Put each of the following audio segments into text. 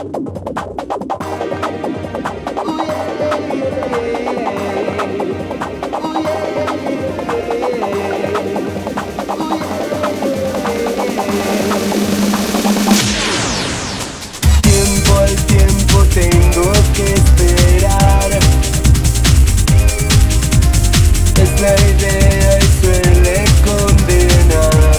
Tiempo al tiempo tengo que esperar. Es la idea y suele condenar.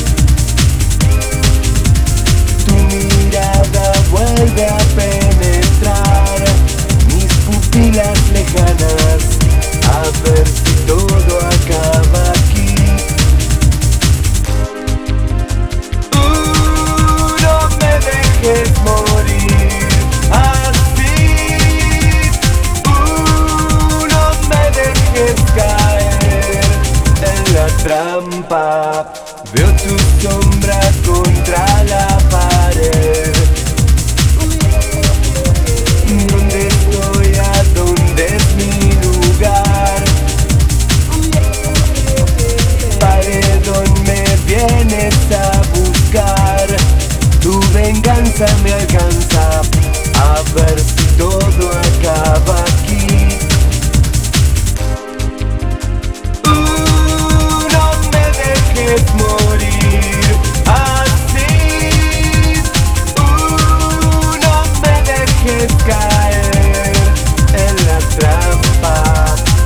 Tu mirada vuelve a penetrar mis pupilas lejanas, a ver si todo acaba aquí. No me dejes morir así. No me dejes caer en la trampa. Veo tu sombra contra la pared. ¿Dónde estoy? ¿A dónde es mi lugar? Paredón, me vienes a buscar. Tu venganza me alcanza, a ver si todo acaba aquí. No me dejes morir así. No me dejes caer en la trampa.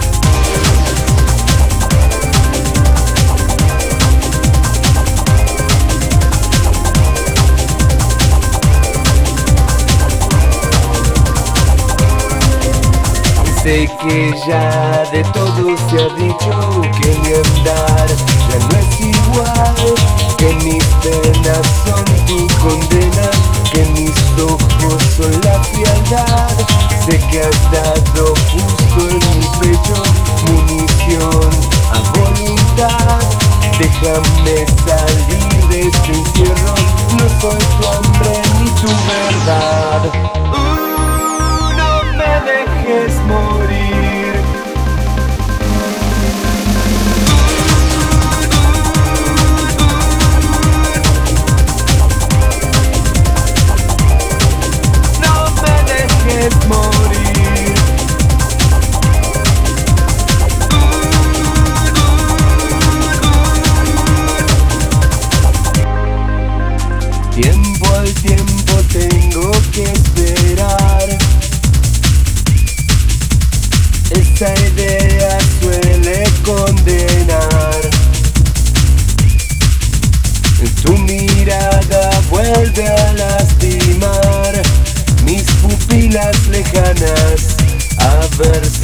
Sé que ya de todo se ha dicho que mi andar ya no es igual, que mis penas son tu condena, que mis ojos son la frialdad. Sé que has dado justo en mi pecho munición a voluntad. Déjame salir de este encierro, no soy tu hambre ni tu verdad. No me dejes morir. No me dejes morir. Tiempo al tiempo tengo que esperar. Esa idea suele condenar. Tu mirada vuelve a lastimar mis pupilas lejanas, a ver